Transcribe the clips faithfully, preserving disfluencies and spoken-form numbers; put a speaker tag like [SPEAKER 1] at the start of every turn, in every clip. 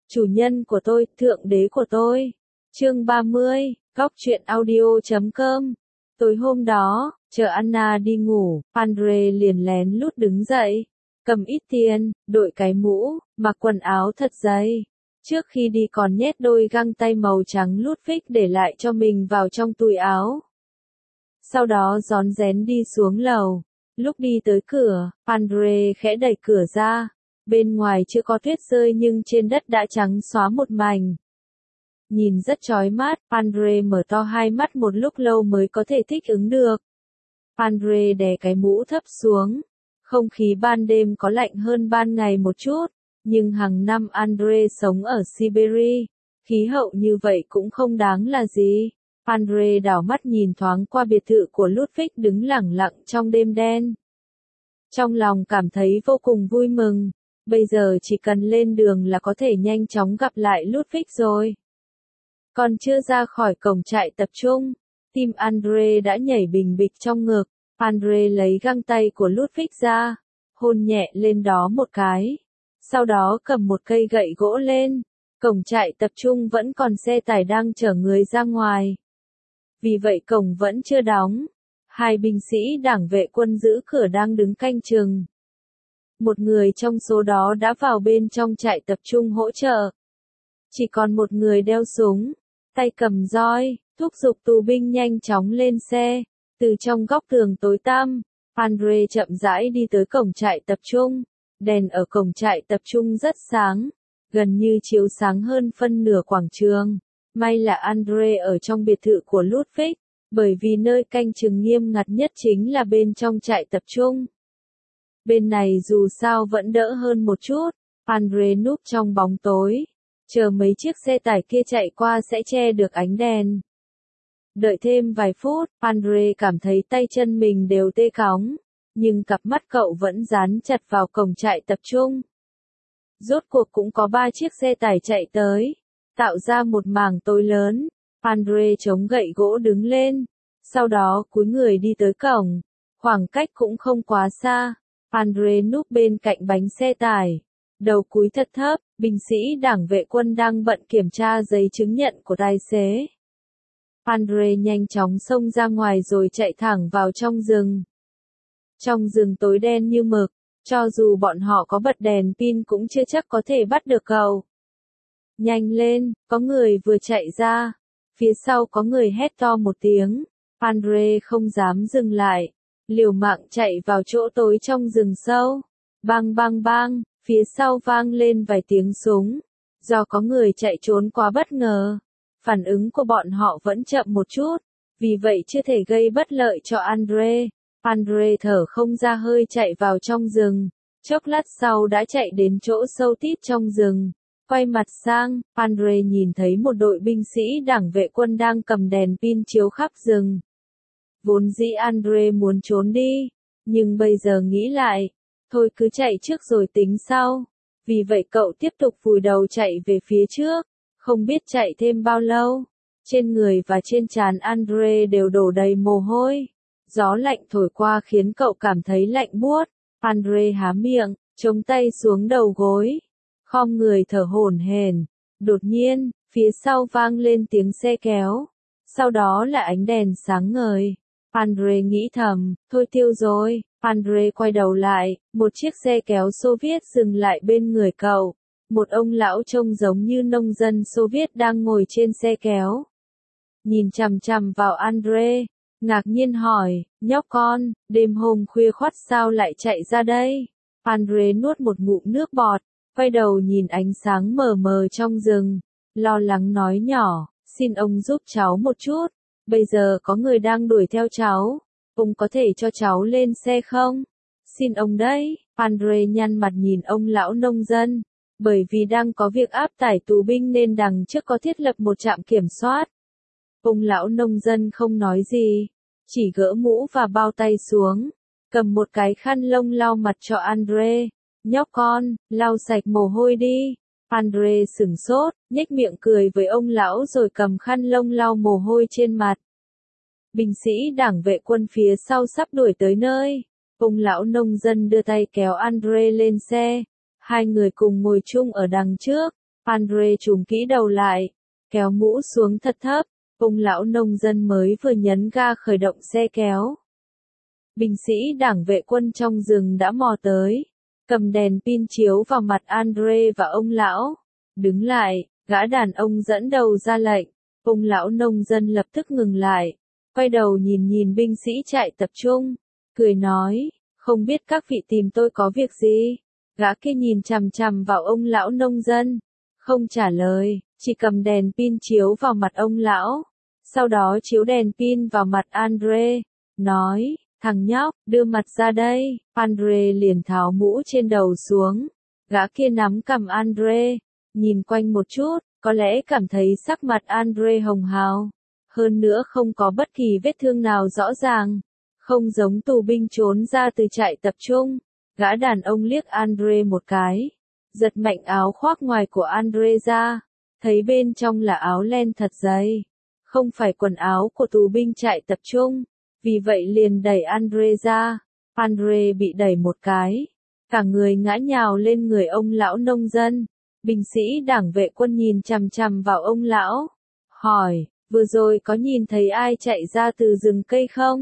[SPEAKER 1] Chủ nhân của tôi, thượng đế của tôi. Chương ba mươi, góc truyện audio chấm com. Tối hôm đó, chờ Anna đi ngủ, Andre liền lén lút đứng dậy, cầm ít tiền, đội cái mũ, mặc quần áo thật dày. Trước khi đi còn nhét đôi găng tay màu trắng lút phích để lại cho mình vào trong túi áo. Sau đó rón rén đi xuống lầu. Lúc đi tới cửa, Andre khẽ đẩy cửa ra. Bên ngoài chưa có tuyết rơi nhưng trên đất đã trắng xóa một mảnh. Nhìn rất chói mắt, Andre mở to hai mắt một lúc lâu mới có thể thích ứng được. Andre đè cái mũ thấp xuống. Không khí ban đêm có lạnh hơn ban ngày một chút, nhưng hàng năm Andre sống ở Siberia, khí hậu như vậy cũng không đáng là gì. Andre đảo mắt nhìn thoáng qua biệt thự của Ludwig đứng lẳng lặng trong đêm đen. Trong lòng cảm thấy vô cùng vui mừng, bây giờ chỉ cần lên đường là có thể nhanh chóng gặp lại Ludwig rồi. Còn chưa ra khỏi cổng trại tập trung, tim Andre đã nhảy bình bịch trong ngực. Andre lấy găng tay của Ludwig ra, hôn nhẹ lên đó một cái. Sau đó cầm một cây gậy gỗ lên. Cổng trại tập trung vẫn còn xe tải đang chở người ra ngoài. Vì vậy cổng vẫn chưa đóng. Hai binh sĩ đảng vệ quân giữ cửa đang đứng canh chừng. Một người trong số đó đã vào bên trong trại tập trung hỗ trợ. Chỉ còn một người đeo súng, tay cầm roi, thúc giục tù binh nhanh chóng lên xe. Từ trong góc tường tối tăm, Andre chậm rãi đi tới cổng trại tập trung. Đèn ở cổng trại tập trung rất sáng, gần như chiếu sáng hơn phân nửa quảng trường. May là Andre ở trong biệt thự của Ludwig, bởi vì nơi canh chừng nghiêm ngặt nhất chính là bên trong trại tập trung. Bên này dù sao vẫn đỡ hơn một chút, Andre núp trong bóng tối, chờ mấy chiếc xe tải kia chạy qua sẽ che được ánh đèn. Đợi thêm vài phút, Andre cảm thấy tay chân mình đều tê cóng, nhưng cặp mắt cậu vẫn dán chặt vào cổng trại tập trung. Rốt cuộc cũng có ba chiếc xe tải chạy tới, tạo ra một mảng tối lớn. Andre chống gậy gỗ đứng lên, sau đó cúi người đi tới cổng, khoảng cách cũng không quá xa. Andre núp bên cạnh bánh xe tải, đầu cúi thật thấp, binh sĩ đảng vệ quân đang bận kiểm tra giấy chứng nhận của tài xế. Andre nhanh chóng xông ra ngoài rồi chạy thẳng vào trong rừng. Trong rừng tối đen như mực, cho dù bọn họ có bật đèn pin cũng chưa chắc có thể bắt được cậu. Nhanh lên, có người vừa chạy ra. Phía sau có người hét to một tiếng. Andre không dám dừng lại, liều mạng chạy vào chỗ tối trong rừng sâu. Bang bang bang, phía sau vang lên vài tiếng súng. Do có người chạy trốn quá bất ngờ, phản ứng của bọn họ vẫn chậm một chút, vì vậy chưa thể gây bất lợi cho Andre. Andre thở không ra hơi chạy vào trong rừng, chốc lát sau đã chạy đến chỗ sâu tít trong rừng. Quay mặt sang, Andre nhìn thấy một đội binh sĩ đảng vệ quân đang cầm đèn pin chiếu khắp rừng. Vốn dĩ Andre muốn trốn đi, nhưng bây giờ nghĩ lại, thôi cứ chạy trước rồi tính sau. Vì vậy cậu tiếp tục vùi đầu chạy về phía trước, không biết chạy thêm bao lâu. Trên người và trên trán Andre đều đổ đầy mồ hôi. Gió lạnh thổi qua khiến cậu cảm thấy lạnh buốt. Andre há miệng, chống tay xuống đầu gối, khom người thở hổn hển. Đột nhiên, phía sau vang lên tiếng xe kéo. Sau đó là ánh đèn sáng ngời. Andre nghĩ thầm, thôi tiêu rồi. Andre quay đầu lại, một chiếc xe kéo Xô Viết dừng lại bên người cậu. Một ông lão trông giống như nông dân Xô Viết đang ngồi trên xe kéo. Nhìn chằm chằm vào Andre, ngạc nhiên hỏi, nhóc con, đêm hôm khuya khoắt sao lại chạy ra đây? Andre nuốt một ngụm nước bọt, quay đầu nhìn ánh sáng mờ mờ trong rừng, lo lắng nói nhỏ, xin ông giúp cháu một chút, bây giờ có người đang đuổi theo cháu, ông có thể cho cháu lên xe không? Xin ông đấy. Andre nhăn mặt nhìn ông lão nông dân, bởi vì đang có việc áp tải tù binh nên đằng trước có thiết lập một trạm kiểm soát. Ông lão nông dân không nói gì, chỉ gỡ mũ và bao tay xuống, cầm một cái khăn lông lau mặt cho Andre. Nhóc con, lau sạch mồ hôi đi. Andre sửng sốt, nhếch miệng cười với ông lão rồi cầm khăn lông lau mồ hôi trên mặt. Binh sĩ đảng vệ quân phía sau sắp đuổi tới nơi. Ông lão nông dân đưa tay kéo Andre lên xe. Hai người cùng ngồi chung ở đằng trước. Andre trùm kỹ đầu lại, kéo mũ xuống thật thấp, ông lão nông dân mới vừa nhấn ga khởi động xe kéo. Binh sĩ đảng vệ quân trong rừng đã mò tới, cầm đèn pin chiếu vào mặt Andre và ông lão. Đứng lại, gã đàn ông dẫn đầu ra lệnh, ông lão nông dân lập tức ngừng lại, quay đầu nhìn nhìn binh sĩ trại tập trung, cười nói, không biết các vị tìm tôi có việc gì? Gã kia nhìn chằm chằm vào ông lão nông dân, không trả lời, chỉ cầm đèn pin chiếu vào mặt ông lão, sau đó chiếu đèn pin vào mặt Andre, nói, thằng nhóc, đưa mặt ra đây. Andre liền tháo mũ trên đầu xuống, gã kia nắm cằm Andre, nhìn quanh một chút, có lẽ cảm thấy sắc mặt Andre hồng hào, hơn nữa không có bất kỳ vết thương nào rõ ràng, không giống tù binh trốn ra từ trại tập trung. Gã đàn ông liếc Andre một cái, giật mạnh áo khoác ngoài của Andre ra, thấy bên trong là áo len thật dày, không phải quần áo của tù binh trại tập trung, vì vậy liền đẩy Andre ra. Andre bị đẩy một cái, cả người ngã nhào lên người ông lão nông dân. Binh sĩ đảng vệ quân nhìn chằm chằm vào ông lão, hỏi, vừa rồi có nhìn thấy ai chạy ra từ rừng cây không?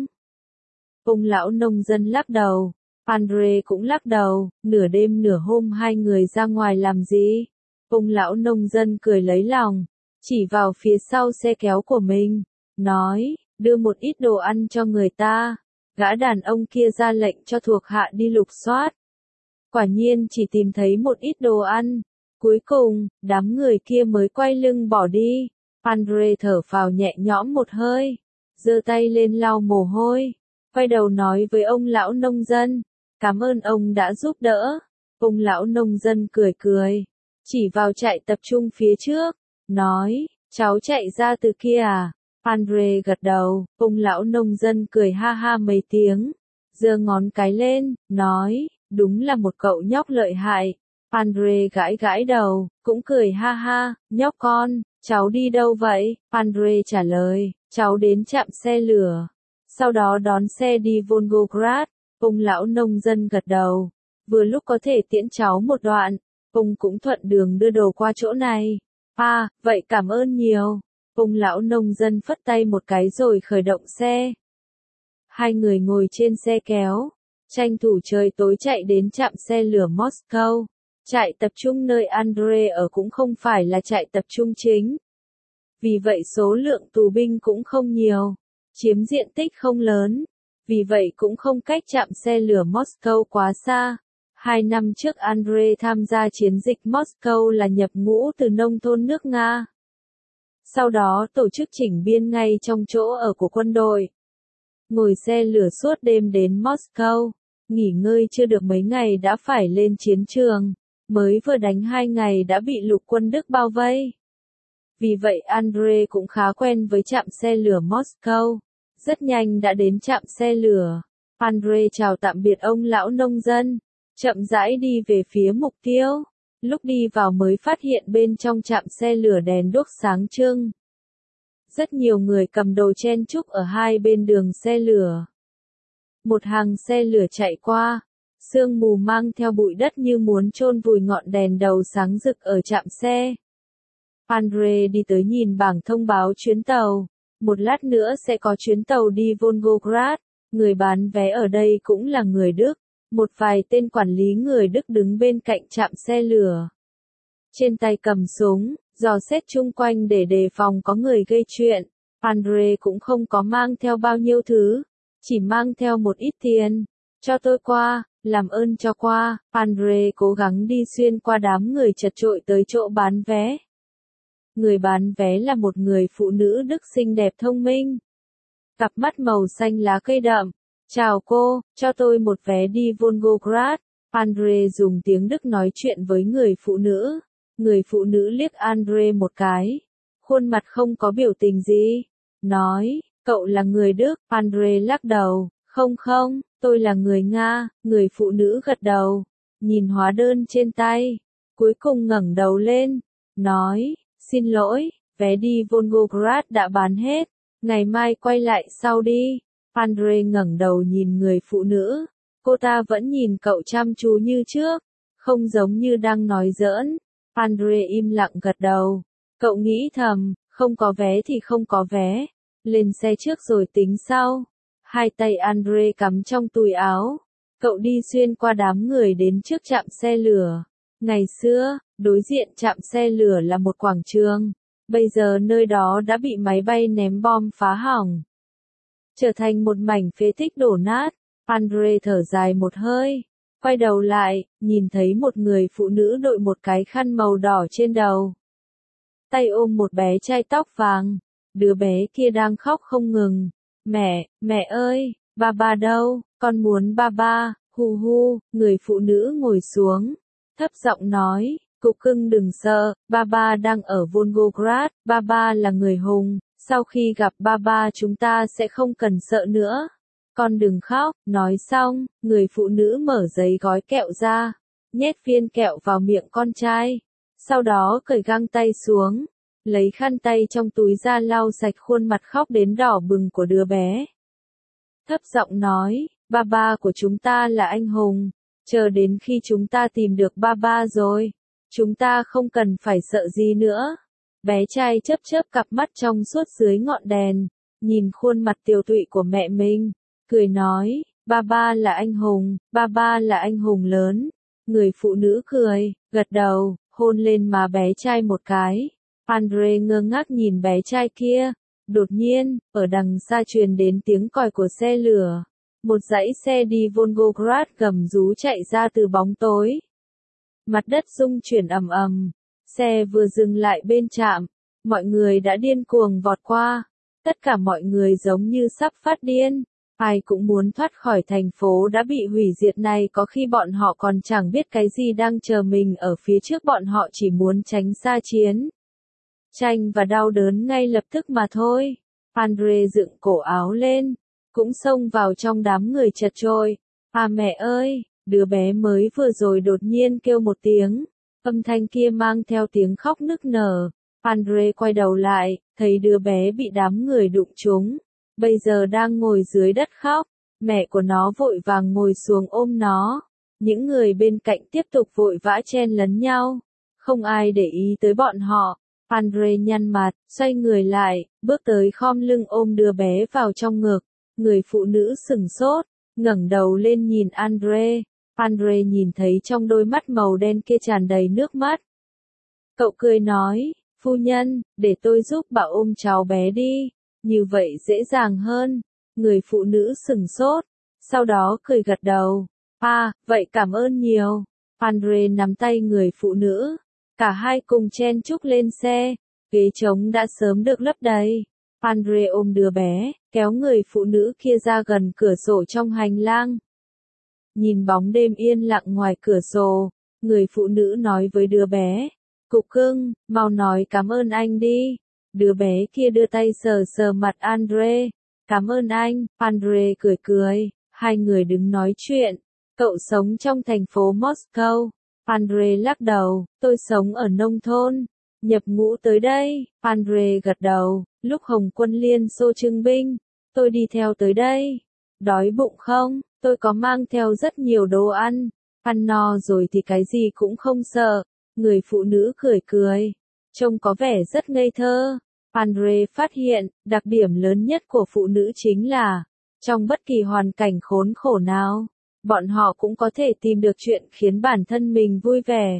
[SPEAKER 1] Ông lão nông dân lắc đầu, Andre cũng lắc đầu, nửa đêm nửa hôm hai người ra ngoài làm gì? Ông lão nông dân cười lấy lòng, chỉ vào phía sau xe kéo của mình, nói, đưa một ít đồ ăn cho người ta. Gã đàn ông kia ra lệnh cho thuộc hạ đi lục soát. Quả nhiên chỉ tìm thấy một ít đồ ăn. Cuối cùng, đám người kia mới quay lưng bỏ đi. Andre thở phào nhẹ nhõm một hơi, giơ tay lên lau mồ hôi, quay đầu nói với ông lão nông dân, cảm ơn ông đã giúp đỡ. Ông lão nông dân cười cười, chỉ vào trại tập trung phía trước, nói, cháu chạy ra từ kia à? Andre gật đầu, ông lão nông dân cười ha ha mấy tiếng, giơ ngón cái lên, nói, đúng là một cậu nhóc lợi hại. Andre gãi gãi đầu, cũng cười ha ha, nhóc con, cháu đi đâu vậy? Andre trả lời, cháu đến trạm xe lửa, sau đó đón xe đi Volgograd. Ông lão nông dân gật đầu, vừa lúc có thể tiễn cháu một đoạn, ông cũng thuận đường đưa đồ qua chỗ này. À, vậy cảm ơn nhiều. Ông lão nông dân phất tay một cái rồi khởi động xe. Hai người ngồi trên xe kéo, tranh thủ trời tối chạy đến trạm xe lửa Moscow. Trại tập trung nơi Andre ở cũng không phải là trại tập trung chính. Vì vậy số lượng tù binh cũng không nhiều, chiếm diện tích không lớn. Vì vậy cũng không cách trạm xe lửa Moscow quá xa. Hai năm trước Andre tham gia chiến dịch Moscow là nhập ngũ từ nông thôn nước Nga. Sau đó tổ chức chỉnh biên ngay trong chỗ ở của quân đội. Ngồi xe lửa suốt đêm đến Moscow, nghỉ ngơi chưa được mấy ngày đã phải lên chiến trường, mới vừa đánh hai ngày đã bị lục quân Đức bao vây. Vì vậy Andre cũng khá quen với trạm xe lửa Moscow. Rất nhanh đã đến trạm xe lửa. Andre chào tạm biệt ông lão nông dân, chậm rãi đi về phía mục tiêu. Lúc đi vào mới phát hiện bên trong trạm xe lửa đèn đuốc sáng trưng. Rất nhiều người cầm đồ chen chúc ở hai bên đường xe lửa. Một hàng xe lửa chạy qua, sương mù mang theo bụi đất như muốn chôn vùi ngọn đèn đầu sáng rực ở trạm xe. Andre đi tới nhìn bảng thông báo chuyến tàu. Một lát nữa sẽ có chuyến tàu đi Volgograd, người bán vé ở đây cũng là người Đức, một vài tên quản lý người Đức đứng bên cạnh trạm xe lửa. Trên tay cầm súng, dò xét chung quanh để đề phòng có người gây chuyện. Andre cũng không có mang theo bao nhiêu thứ, chỉ mang theo một ít tiền. Cho tôi qua, làm ơn cho qua. Andre cố gắng đi xuyên qua đám người chật chội tới chỗ bán vé. Người bán vé là một người phụ nữ Đức xinh đẹp thông minh. Cặp mắt màu xanh lá cây đậm. Chào cô, cho tôi một vé đi Volgograd. Andre dùng tiếng Đức nói chuyện với người phụ nữ. Người phụ nữ liếc Andre một cái. Khuôn mặt không có biểu tình gì. Nói, cậu là người Đức. Andre lắc đầu. Không không, tôi là người Nga. Người phụ nữ gật đầu. Nhìn hóa đơn trên tay. Cuối cùng ngẩng đầu lên. Nói, xin lỗi, vé đi Volgograd đã bán hết. Ngày mai quay lại sau đi. Andre ngẩng đầu nhìn người phụ nữ. Cô ta vẫn nhìn cậu chăm chú như trước. Không giống như đang nói giỡn. Andre im lặng gật đầu. Cậu nghĩ thầm, không có vé thì không có vé. Lên xe trước rồi tính sau. Hai tay Andre cắm trong túi áo. Cậu đi xuyên qua đám người đến trước trạm xe lửa. Ngày xưa, đối diện trạm xe lửa là một quảng trường. Bây giờ nơi đó đã bị máy bay ném bom phá hỏng. Trở thành một mảnh phế tích đổ nát. Andre thở dài một hơi. Quay đầu lại, nhìn thấy một người phụ nữ đội một cái khăn màu đỏ trên đầu. Tay ôm một bé trai tóc vàng. Đứa bé kia đang khóc không ngừng. Mẹ, mẹ ơi, ba ba đâu, con muốn ba ba, hu hu, người phụ nữ ngồi xuống. Thấp giọng nói, cục cưng đừng sợ, ba ba đang ở Volgograd, ba ba là người hùng, sau khi gặp ba ba chúng ta sẽ không cần sợ nữa. Con đừng khóc, nói xong, người phụ nữ mở giấy gói kẹo ra, nhét viên kẹo vào miệng con trai, sau đó cởi găng tay xuống, lấy khăn tay trong túi ra lau sạch khuôn mặt khóc đến đỏ bừng của đứa bé. Thấp giọng nói, ba ba của chúng ta là anh hùng, chờ đến khi chúng ta tìm được ba ba rồi, chúng ta không cần phải sợ gì nữa. Bé trai chớp chớp cặp mắt trong suốt dưới ngọn đèn, nhìn khuôn mặt tiều tụy của mẹ mình, cười nói, ba ba là anh hùng, ba ba là anh hùng lớn. Người phụ nữ cười, gật đầu, hôn lên má bé trai một cái. Andre ngơ ngác nhìn bé trai kia. Đột nhiên, ở đằng xa truyền đến tiếng còi của xe lửa. Một dãy xe đi Volgograd gầm rú chạy ra từ bóng tối. Mặt đất rung chuyển ầm ầm. Xe vừa dừng lại bên trạm. Mọi người đã điên cuồng vọt qua. Tất cả mọi người giống như sắp phát điên. Ai cũng muốn thoát khỏi thành phố đã bị hủy diệt này, có khi bọn họ còn chẳng biết cái gì đang chờ mình ở phía trước, bọn họ chỉ muốn tránh xa chiến tranh và đau đớn ngay lập tức mà thôi. Andre dựng cổ áo lên, cũng xông vào trong đám người chật chội. À mẹ ơi, đứa bé mới vừa rồi đột nhiên kêu một tiếng, âm thanh kia mang theo tiếng khóc nức nở. Andre quay đầu lại, thấy đứa bé bị đám người đụng trúng, bây giờ đang ngồi dưới đất khóc. Mẹ của nó vội vàng ngồi xuống ôm nó. Những người bên cạnh tiếp tục vội vã chen lấn nhau, không ai để ý tới bọn họ. Andre nhăn mặt, xoay người lại, bước tới khom lưng ôm đứa bé vào trong ngực. Người phụ nữ sửng sốt, ngẩng đầu lên nhìn Andre. Andre nhìn thấy trong đôi mắt màu đen kia tràn đầy nước mắt. Cậu cười nói, phu nhân, để tôi giúp bà ôm cháu bé đi, như vậy dễ dàng hơn. Người phụ nữ sửng sốt, sau đó cười gật đầu. À, vậy cảm ơn nhiều. Andre nắm tay người phụ nữ. Cả hai cùng chen chúc lên xe, ghế trống đã sớm được lấp đầy. Andre ôm đứa bé, kéo người phụ nữ kia ra gần cửa sổ trong hành lang. Nhìn bóng đêm yên lặng ngoài cửa sổ, người phụ nữ nói với đứa bé, cục cưng, mau nói cảm ơn anh đi. Đứa bé kia đưa tay sờ sờ mặt Andre. Cảm ơn anh. Andre cười cười, hai người đứng nói chuyện. Cậu sống trong thành phố Moscow. Andre lắc đầu, tôi sống ở nông thôn. Nhập ngũ tới đây. Andre gật đầu, lúc Hồng quân Liên Xô trưng binh, tôi đi theo tới đây. Đói bụng không? Tôi có mang theo rất nhiều đồ ăn. Ăn no rồi thì cái gì cũng không sợ. Người phụ nữ cười cười, trông có vẻ rất ngây thơ. Andre phát hiện, đặc điểm lớn nhất của phụ nữ chính là, trong bất kỳ hoàn cảnh khốn khổ nào, bọn họ cũng có thể tìm được chuyện khiến bản thân mình vui vẻ.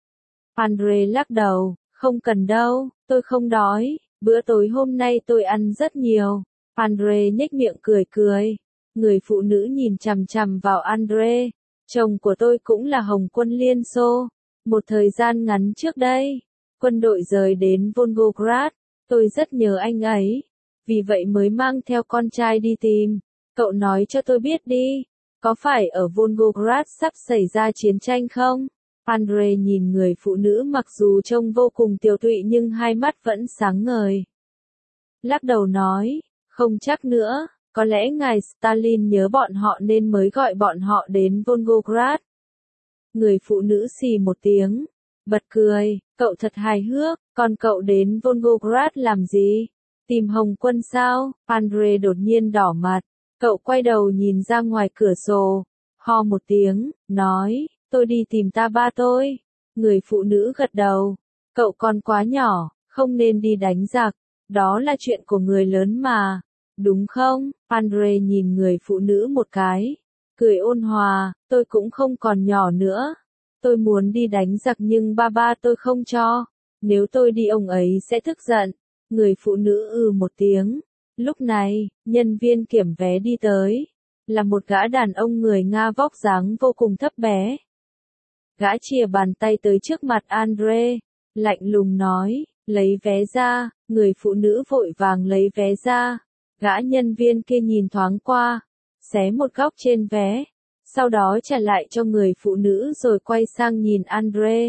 [SPEAKER 1] Andre lắc đầu, không cần đâu, tôi không đói, bữa tối hôm nay tôi ăn rất nhiều. Andre nhếch miệng cười cười. Người phụ nữ nhìn chằm chằm vào Andre. Chồng của tôi cũng là Hồng quân Liên Xô. Một thời gian ngắn trước đây, quân đội rời đến Volgograd. Tôi rất nhớ anh ấy, vì vậy mới mang theo con trai đi tìm. Cậu nói cho tôi biết đi, có phải ở Volgograd sắp xảy ra chiến tranh không? Andre nhìn người phụ nữ mặc dù trông vô cùng tiều tụy nhưng hai mắt vẫn sáng ngời. Lắc đầu nói, không chắc nữa, có lẽ ngài Stalin nhớ bọn họ nên mới gọi bọn họ đến Volgograd. Người phụ nữ xì một tiếng, bật cười, cậu thật hài hước, còn cậu đến Volgograd làm gì? Tìm Hồng quân sao? Andre đột nhiên đỏ mặt, cậu quay đầu nhìn ra ngoài cửa sổ, ho một tiếng, nói, tôi đi tìm ta ba tôi. Người phụ nữ gật đầu. Cậu còn quá nhỏ, không nên đi đánh giặc. Đó là chuyện của người lớn mà. Đúng không? Andre nhìn người phụ nữ một cái. Cười ôn hòa, tôi cũng không còn nhỏ nữa. Tôi muốn đi đánh giặc nhưng ba ba tôi không cho. Nếu tôi đi ông ấy sẽ tức giận. Người phụ nữ ừ một tiếng. Lúc này, nhân viên kiểm vé đi tới. Là một gã đàn ông người Nga vóc dáng vô cùng thấp bé. Gã chìa bàn tay tới trước mặt Andre. Lạnh lùng nói, lấy vé ra. Người phụ nữ vội vàng lấy vé ra. Gã nhân viên kia nhìn thoáng qua. Xé một góc trên vé. Sau đó trả lại cho người phụ nữ rồi quay sang nhìn Andre.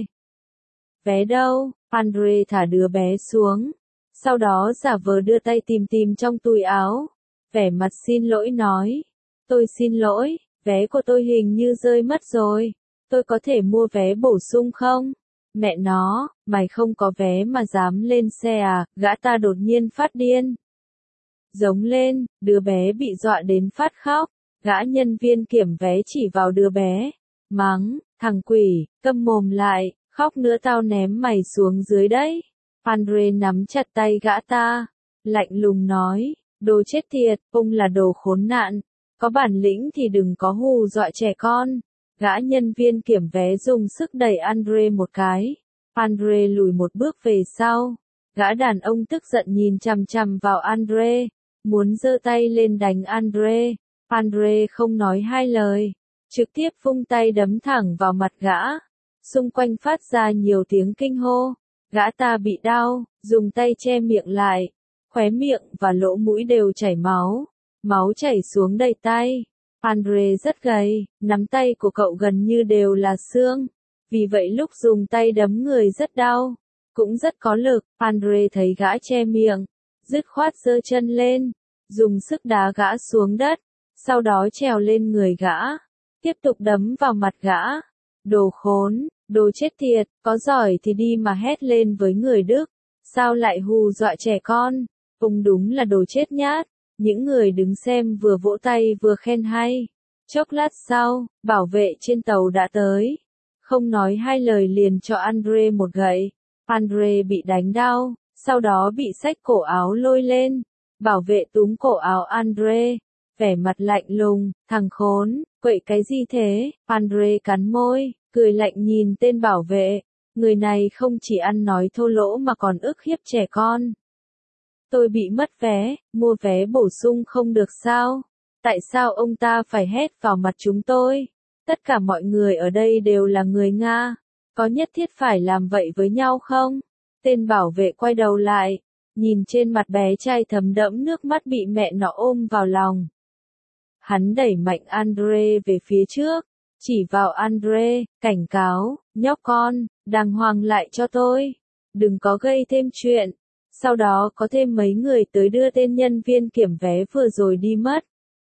[SPEAKER 1] Vé đâu? Andre thả đứa bé xuống. Sau đó giả vờ đưa tay tìm tìm trong túi áo. Vẻ mặt xin lỗi nói. Tôi xin lỗi, vé của tôi hình như rơi mất rồi. Tôi có thể mua vé bổ sung không? Mẹ nó, mày không có vé mà dám lên xe à? Gã ta đột nhiên phát điên. Giống lên, đứa bé bị dọa đến phát khóc. Gã nhân viên kiểm vé chỉ vào đứa bé. Mắng, thằng quỷ, câm mồm lại, khóc nữa tao ném mày xuống dưới đấy. Andre nắm chặt tay gã ta. Lạnh lùng nói, đồ chết tiệt, ông là đồ khốn nạn. Có bản lĩnh thì đừng có hù dọa trẻ con. Gã nhân viên kiểm vé dùng sức đẩy Andre một cái. Andre lùi một bước về sau. Gã đàn ông tức giận nhìn chằm chằm vào Andre. Muốn giơ tay lên đánh Andre. Andre không nói hai lời. Trực tiếp vung tay đấm thẳng vào mặt gã. Xung quanh phát ra nhiều tiếng kinh hô. Gã ta bị đau, dùng tay che miệng lại. Khóe miệng và lỗ mũi đều chảy máu. Máu chảy xuống đầy tay. Andre rất gầy, nắm tay của cậu gần như đều là xương. Vì vậy lúc dùng tay đấm người rất đau. Cũng rất có lực. Andre thấy gã che miệng. Dứt khoát giơ chân lên. Dùng sức đá gã xuống đất. Sau đó trèo lên người gã. Tiếp tục đấm vào mặt gã. Đồ khốn, đồ chết tiệt, có giỏi thì đi mà hét lên với người Đức. Sao lại hù dọa trẻ con? Ông đúng là đồ chết nhát. Những người đứng xem vừa vỗ tay vừa khen hay. Chốc lát sau, bảo vệ trên tàu đã tới. Không nói hai lời liền cho Andre một gậy. Andre bị đánh đau, sau đó bị xách cổ áo lôi lên. Bảo vệ túm cổ áo Andre. Vẻ mặt lạnh lùng, thằng khốn, quậy cái gì thế? Andre cắn môi, cười lạnh nhìn tên bảo vệ. Người này không chỉ ăn nói thô lỗ mà còn ức hiếp trẻ con. Tôi bị mất vé, mua vé bổ sung không được sao? Tại sao ông ta phải hét vào mặt chúng tôi? Tất cả mọi người ở đây đều là người Nga. Có nhất thiết phải làm vậy với nhau không? Tên bảo vệ quay đầu lại, nhìn trên mặt bé trai thấm đẫm nước mắt bị mẹ nó ôm vào lòng. Hắn đẩy mạnh Andre về phía trước, chỉ vào Andre, cảnh cáo, nhóc con, đàng hoàng lại cho tôi. Đừng có gây thêm chuyện. Sau đó có thêm mấy người tới đưa tên nhân viên kiểm vé vừa rồi đi mất.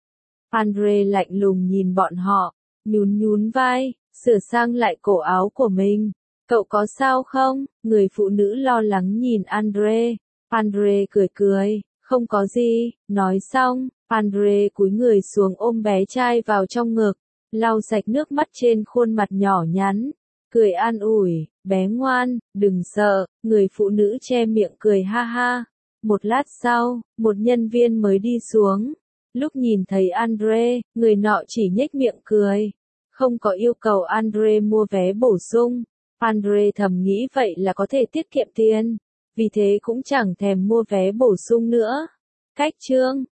[SPEAKER 1] Andre lạnh lùng nhìn bọn họ, nhún nhún vai, sửa sang lại cổ áo của mình. Cậu có sao không? Người phụ nữ lo lắng nhìn Andre. Andre cười cười, không có gì. Nói xong, Andre cúi người xuống ôm bé trai vào trong ngực, lau sạch nước mắt trên khuôn mặt nhỏ nhắn. Cười an ủi, bé ngoan, đừng sợ. Người phụ nữ che miệng cười ha ha. Một lát sau, một nhân viên mới đi xuống. Lúc nhìn thấy Andre, người nọ chỉ nhếch miệng cười. Không có yêu cầu Andre mua vé bổ sung. Andre thầm nghĩ vậy là có thể tiết kiệm tiền. Vì thế cũng chẳng thèm mua vé bổ sung nữa. Cách chương